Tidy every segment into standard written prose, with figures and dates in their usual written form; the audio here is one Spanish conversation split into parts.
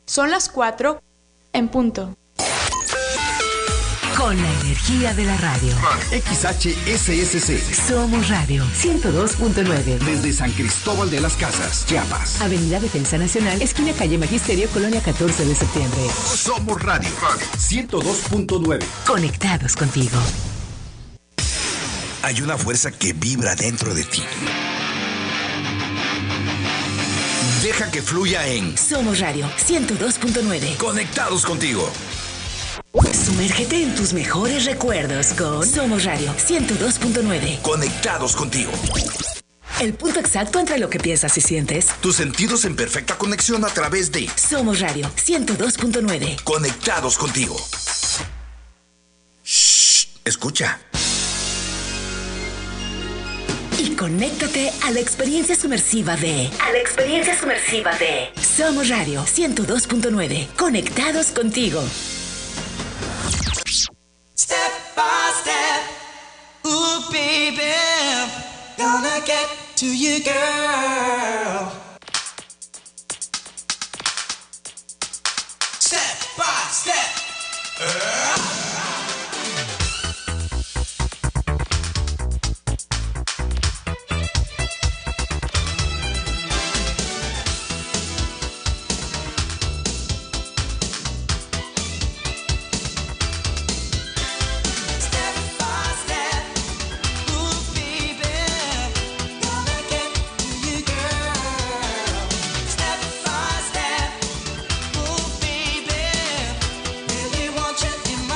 Son las 4 en punto. Con la energía de la radio. XHSSC. Somos Radio 102.9. Desde San Cristóbal de las Casas, Chiapas. Avenida Defensa Nacional, esquina calle Magisterio, Colonia 14 de septiembre. Somos Radio 102.9. Conectados contigo. Hay una fuerza que vibra dentro de ti. Deja que fluya en Somos Radio 102.9. Conectados contigo. Sumérgete en tus mejores recuerdos con Somos Radio 102.9. Conectados contigo. El punto exacto entre lo que piensas y sientes. Tus sentidos en perfecta conexión a través de Somos Radio 102.9. Conectados contigo. Shh, escucha. Y conéctate a la experiencia sumersiva de Somos Radio 102.9. Conectados contigo. Step by step, ooh baby, gonna get to you, girl. Step by step. In my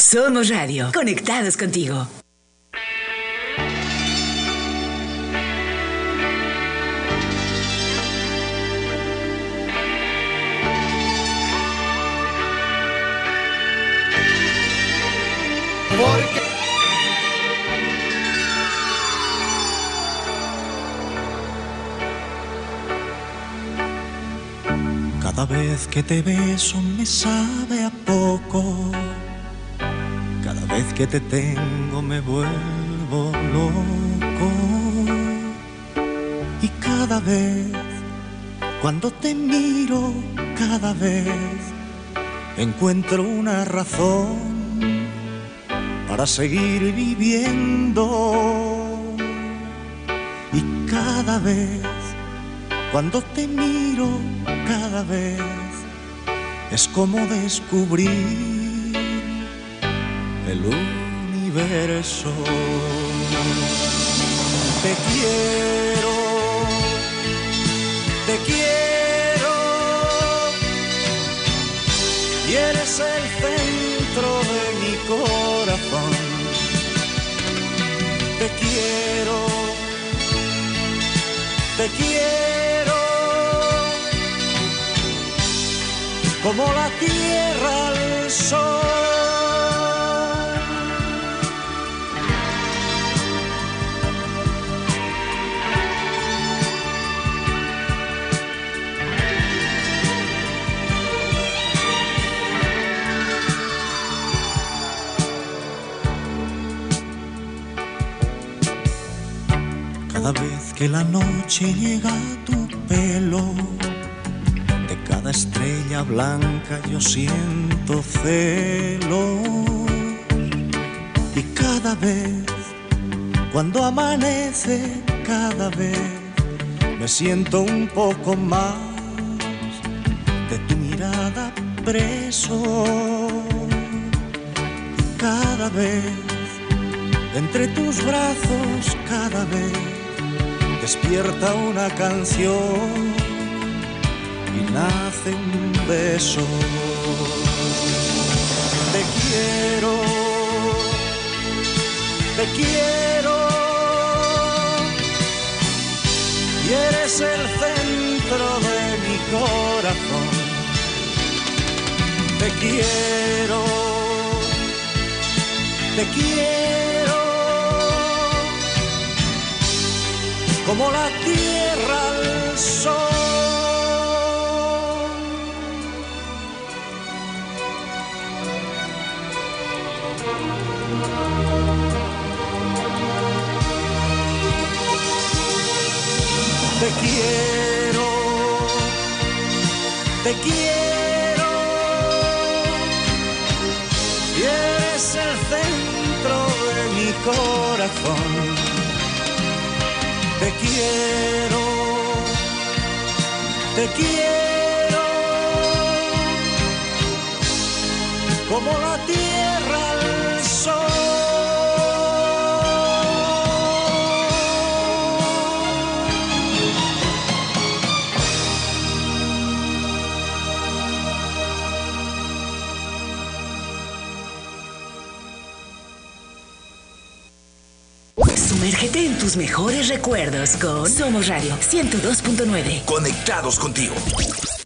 Somos Radio, conectados contigo. Porque cada vez que te beso me sabe a poco. Cada vez que te tengo me vuelvo loco. Y cada vez, cuando te miro, cada vez encuentro una razón para seguir viviendo. Y cada vez, cuando te miro, cada vez es como descubrir el universo. Te quiero, te quiero, y eres el centro de mi corazón. Te quiero, te quiero, como la tierra al sol. Cada vez que la noche llega a tu pelo, de cada estrella blanca yo siento celos. Y cada vez, cuando amanece, cada vez me siento un poco más de tu mirada preso. Y cada vez, entre tus brazos, cada vez despierta una canción y nace un beso. Te quiero, te quiero, y eres el centro de mi corazón. Te quiero, te quiero, como la tierra al sol. Te quiero, te quiero, y eres el centro de mi corazón. Te quiero, te quiero, como la tierra al sol. Sumérgete en tus mejores recuerdos con Somos Radio 102.9. Conectados contigo.